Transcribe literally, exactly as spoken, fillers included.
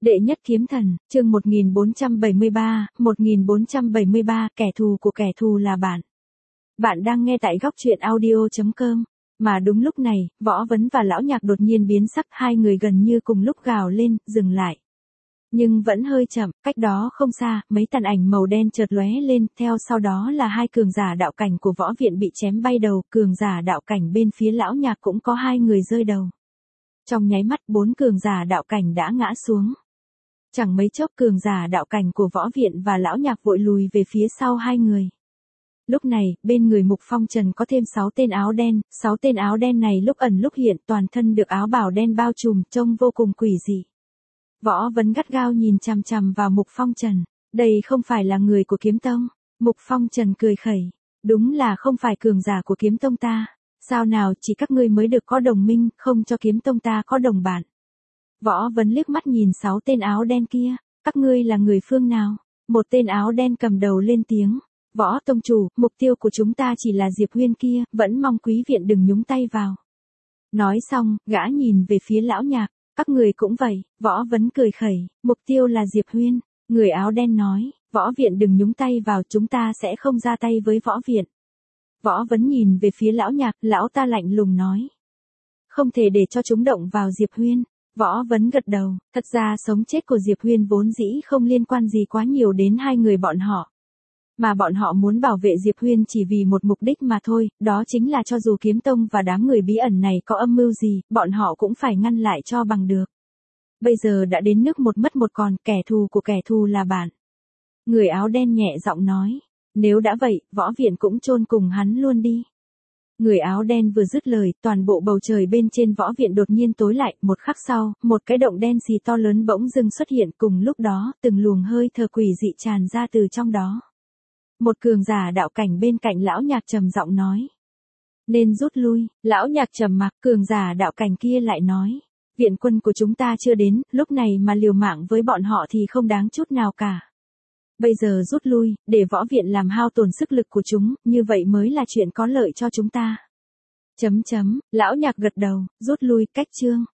Đệ nhất kiếm thần, chương một nghìn bốn trăm bảy mươi ba, một nghìn bốn trăm bảy mươi ba, kẻ thù của kẻ thù là bạn. Bạn đang nghe tại góc truyện audio chấm com. Mà đúng lúc này, Võ Vấn và Lão Nhạc đột nhiên biến sắc, hai người gần như cùng lúc gào lên, dừng lại. Nhưng vẫn hơi chậm, cách đó không xa, mấy tàn ảnh màu đen chợt lóe lên, theo sau đó là hai cường giả đạo cảnh của võ viện bị chém bay đầu, cường giả đạo cảnh bên phía Lão Nhạc cũng có hai người rơi đầu. Trong nháy mắt bốn cường giả đạo cảnh đã ngã xuống. Chẳng mấy chốc cường giả đạo cảnh của võ viện và Lão Nhạc vội lùi về phía sau hai người. Lúc này, bên người Mục Phong Trần có thêm sáu tên áo đen, sáu tên áo đen này lúc ẩn lúc hiện, toàn thân được áo bào đen bao trùm, trông vô cùng quỷ dị. Võ Vấn gắt gao nhìn chằm chằm vào Mục Phong Trần, đây không phải là người của Kiếm Tông. Mục Phong Trần cười khẩy, đúng là không phải cường giả của Kiếm Tông ta, sao nào chỉ các ngươi mới được có đồng minh, không cho Kiếm Tông ta có đồng bạn. Võ Vấn liếc mắt nhìn sáu tên áo đen kia, các ngươi là người phương nào? Một tên áo đen cầm đầu lên tiếng, Võ Tông chủ, mục tiêu của chúng ta chỉ là Diệp Huyên kia, vẫn mong quý viện đừng nhúng tay vào. Nói xong, gã nhìn về phía Lão Nhạc, các người cũng vậy. Võ Vấn cười khẩy, mục tiêu là Diệp Huyên. Người áo đen nói, võ viện đừng nhúng tay vào, chúng ta sẽ không ra tay với võ viện. Võ Vấn nhìn về phía Lão Nhạc, lão ta lạnh lùng nói, không thể để cho chúng động vào Diệp Huyên. Võ Vấn gật đầu, thật ra sống chết của Diệp Huyên vốn dĩ không liên quan gì quá nhiều đến hai người bọn họ. Mà bọn họ muốn bảo vệ Diệp Huyên chỉ vì một mục đích mà thôi, đó chính là cho dù Kiếm Tông và đám người bí ẩn này có âm mưu gì, bọn họ cũng phải ngăn lại cho bằng được. Bây giờ đã đến nước một mất một còn, kẻ thù của kẻ thù là bạn. Người áo đen nhẹ giọng nói, nếu đã vậy, võ viện cũng chôn cùng hắn luôn đi. Người áo đen vừa dứt lời, toàn bộ bầu trời bên trên võ viện đột nhiên tối lại, một khắc sau, một cái động đen xì to lớn bỗng dưng xuất hiện, cùng lúc đó, từng luồng hơi thở quỷ dị tràn ra từ trong đó. Một cường giả đạo cảnh bên cạnh Lão Nhạc trầm giọng nói, nên rút lui. Lão Nhạc trầm mặc, cường giả đạo cảnh kia lại nói, viện quân của chúng ta chưa đến, lúc này mà liều mạng với bọn họ thì không đáng chút nào cả. Bây giờ rút lui, để võ viện làm hao tổn sức lực của chúng, như vậy mới là chuyện có lợi cho chúng ta. Chấm chấm, Lão Nhạc gật đầu, rút lui, cách chương.